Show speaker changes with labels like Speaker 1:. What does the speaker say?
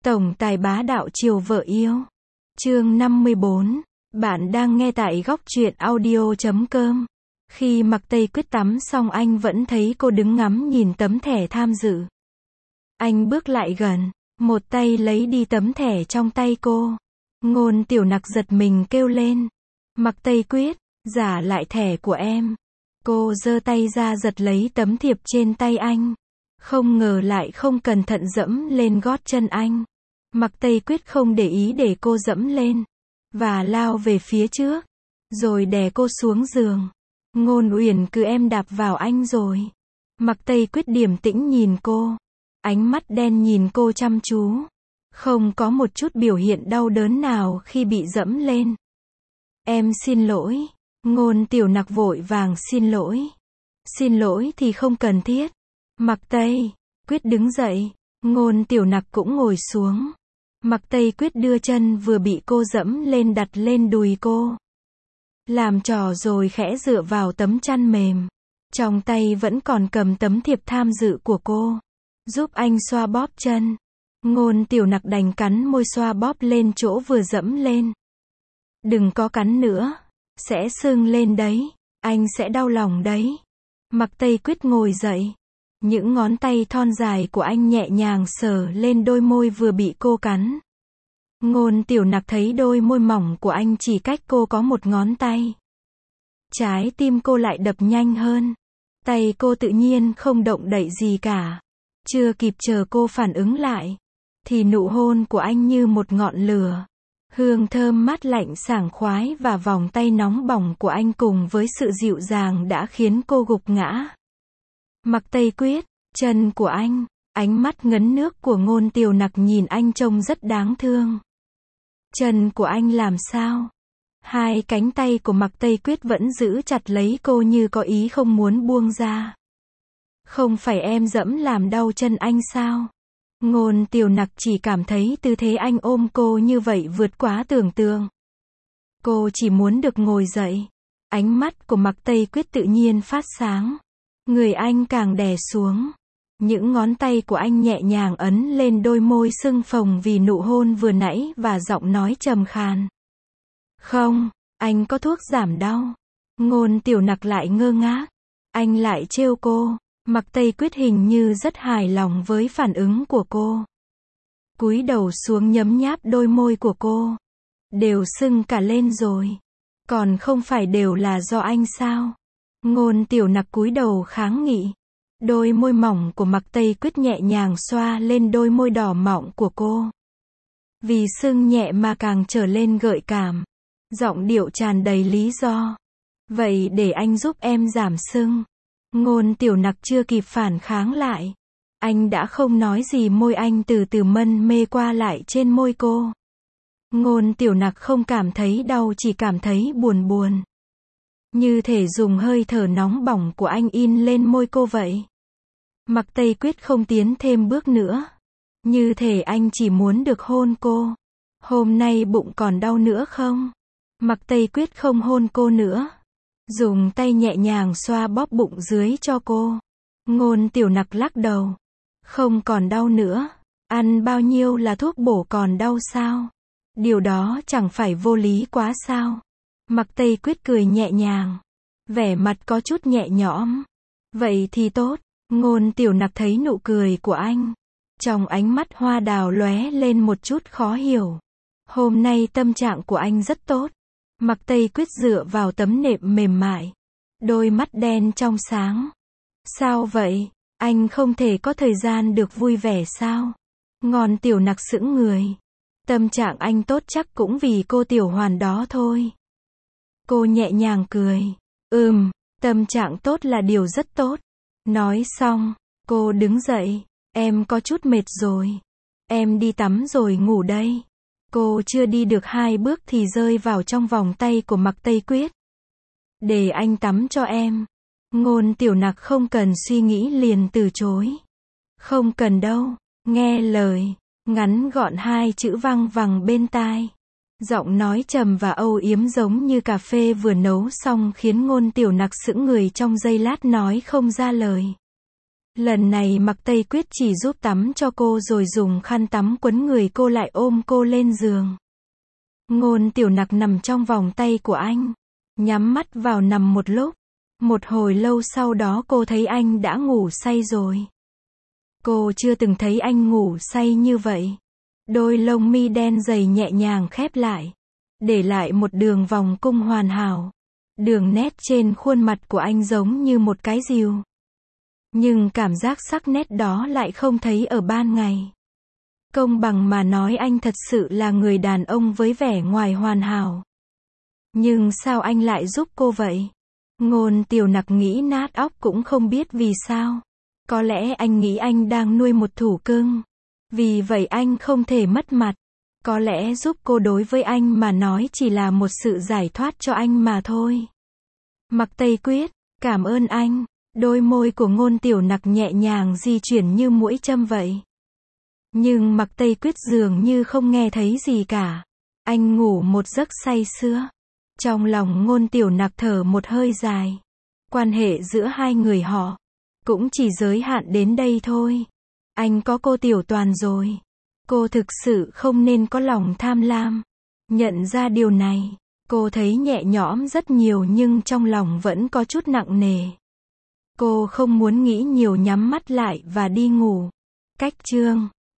Speaker 1: Tổng tài bá đạo chiều vợ yêu. Chương 54. Bạn đang nghe tại góc truyện audio.com. Khi Mặc Tây Quyết tắm xong anh vẫn thấy cô đứng ngắm nhìn tấm thẻ tham dự. Anh bước lại gần, một tay lấy đi tấm thẻ trong tay cô. Ngôn Tiểu Nặc giật mình kêu lên. Mặc Tây Quyết, giả lại thẻ của em. Cô giơ tay ra giật lấy tấm thiệp trên tay anh. Không ngờ lại không cẩn thận dẫm lên gót chân anh. Mặc Tây Quyết không để ý để cô dẫm lên, và lao về phía trước, rồi đè cô xuống giường. Ngôn Uyển cứ em đạp vào anh rồi. Mặc Tây Quyết điềm tĩnh nhìn cô, ánh mắt đen nhìn cô chăm chú, không có một chút biểu hiện đau đớn nào khi bị dẫm lên. Em xin lỗi. Ngôn Tiểu Nặc vội vàng xin lỗi. Xin lỗi thì không cần thiết. Mặc Tây Quyết đứng dậy, Ngôn Tiểu Nặc cũng ngồi xuống. Mặc Tây Quyết đưa chân vừa bị cô dẫm lên đặt lên đùi cô. Làm trò rồi khẽ dựa vào tấm chăn mềm. Trong tay vẫn còn cầm tấm thiệp tham dự của cô. Giúp anh xoa bóp chân. Ngôn Tiểu Nặc đành cắn môi xoa bóp lên chỗ vừa dẫm lên. Đừng có cắn nữa. Sẽ sưng lên đấy. Anh sẽ đau lòng đấy. Mặc Tây Quyết ngồi dậy. Những ngón tay thon dài của anh nhẹ nhàng sờ lên đôi môi vừa bị cô cắn. Ngôn Tiểu Nặc thấy đôi môi mỏng của anh chỉ cách cô có một ngón tay. Trái tim cô lại đập nhanh hơn. Tay cô tự nhiên không động đậy gì cả. Chưa kịp chờ cô phản ứng lại, thì nụ hôn của anh như một ngọn lửa. Hương thơm mát lạnh sảng khoái và vòng tay nóng bỏng của anh cùng với sự dịu dàng đã khiến cô gục ngã. Mặc Tây Quyết, chân của anh, ánh mắt ngấn nước của Ngôn Tiểu Nặc nhìn anh trông rất đáng thương. Chân của anh làm sao? Hai cánh tay của Mặc Tây Quyết vẫn giữ chặt lấy cô như có ý không muốn buông ra. Không phải em dẫm làm đau chân anh sao? Ngôn Tiểu Nặc chỉ cảm thấy tư thế anh ôm cô như vậy vượt quá tưởng tượng. Cô chỉ muốn được ngồi dậy. Ánh mắt của Mặc Tây Quyết tự nhiên phát sáng. Người anh càng đè xuống. Những ngón tay của anh nhẹ nhàng ấn lên đôi môi sưng phồng vì nụ hôn vừa nãy và giọng nói trầm khàn. Không, anh có thuốc giảm đau. Ngôn Tiểu Nặc lại ngơ ngác. Anh lại trêu cô. Mặc Tây Quyết hình như rất hài lòng với phản ứng của cô. Cúi đầu xuống nhấm nháp đôi môi của cô. Đều sưng cả lên rồi. Còn không phải đều là do anh sao? Ngôn Tiểu Nặc cúi đầu kháng nghị. Đôi môi mỏng của Mặc Tây Quyết nhẹ nhàng xoa lên đôi môi đỏ mọng của cô. Vì sưng nhẹ mà càng trở lên gợi cảm. Giọng điệu tràn đầy lý do. Vậy để anh giúp em giảm sưng. Ngôn Tiểu Nặc chưa kịp phản kháng lại. Anh đã không nói gì, môi anh từ từ mân mê qua lại trên môi cô. Ngôn Tiểu Nặc không cảm thấy đau, chỉ cảm thấy buồn buồn. Như thể dùng hơi thở nóng bỏng của anh in lên môi cô vậy. Mặc Tây Quyết không tiến thêm bước nữa. Như thể anh chỉ muốn được hôn cô. Hôm nay bụng còn đau nữa không? Mặc Tây Quyết không hôn cô nữa. Dùng tay nhẹ nhàng xoa bóp bụng dưới cho cô. Ngôn Tiểu Nặc lắc đầu. Không còn đau nữa. Ăn bao nhiêu là thuốc bổ còn đau sao? Điều đó chẳng phải vô lý quá sao? Mặc Tây Quyết cười nhẹ nhàng. Vẻ mặt có chút nhẹ nhõm. Vậy thì tốt. Ngôn Tiểu Nặc thấy nụ cười của anh. Trong ánh mắt hoa đào lóe lên một chút khó hiểu. Hôm nay tâm trạng của anh rất tốt. Mặc Tây Quyết dựa vào tấm nệm mềm mại. Đôi mắt đen trong sáng. Sao vậy? Anh không thể có thời gian được vui vẻ sao? Ngôn Tiểu Nặc sững người. Tâm trạng anh tốt chắc cũng vì cô Tiểu Hoàn đó thôi. Cô nhẹ nhàng cười. Tâm trạng tốt là điều rất tốt. Nói xong, cô đứng dậy. Em có chút mệt rồi. Em đi tắm rồi ngủ đây. Cô chưa đi được 2 bước thì rơi vào trong vòng tay của Mặc Tây Quyết. Để anh tắm cho em. Ngôn Tiểu Nặc không cần suy nghĩ liền từ chối. Không cần đâu. Nghe lời. Ngắn gọn 2 chữ văng vẳng bên tai. Giọng nói trầm và âu yếm giống như cà phê vừa nấu xong khiến Ngôn Tiểu Nặc sững người trong giây lát nói không ra lời. Lần này Mạc Tây Quyết chỉ giúp tắm cho cô rồi dùng khăn tắm quấn người cô lại ôm cô lên giường. Ngôn Tiểu Nặc nằm trong vòng tay của anh, nhắm mắt vào nằm một lúc. Một hồi lâu sau đó cô thấy anh đã ngủ say rồi. Cô chưa từng thấy anh ngủ say như vậy. Đôi lông mi đen dày nhẹ nhàng khép lại, để lại một đường vòng cung hoàn hảo. Đường nét trên khuôn mặt của anh giống như một cái rìu. Nhưng cảm giác sắc nét đó lại không thấy ở ban ngày. Công bằng mà nói anh thật sự là người đàn ông với vẻ ngoài hoàn hảo. Nhưng sao anh lại giúp cô vậy? Ngôn Tiểu Nặc nghĩ nát óc cũng không biết vì sao. Có lẽ anh nghĩ anh đang nuôi một thủ cưng. Vì vậy anh không thể mất mặt. Có lẽ giúp cô đối với anh mà nói chỉ là một sự giải thoát cho anh mà thôi. Mạc Tây Quyết, cảm ơn anh. Đôi môi của Ngôn Tiểu Nặc nhẹ nhàng di chuyển như mũi châm vậy. Nhưng Mạc Tây Quyết dường như không nghe thấy gì cả. Anh ngủ một giấc say sưa. Trong lòng Ngôn Tiểu Nặc thở một hơi dài. Quan hệ giữa hai người họ cũng chỉ giới hạn đến đây thôi. Anh có cô Tiểu Toàn rồi. Cô thực sự không nên có lòng tham lam. Nhận ra điều này, cô thấy nhẹ nhõm rất nhiều nhưng trong lòng vẫn có chút nặng nề. Cô không muốn nghĩ nhiều, nhắm mắt lại và đi ngủ. Cách chương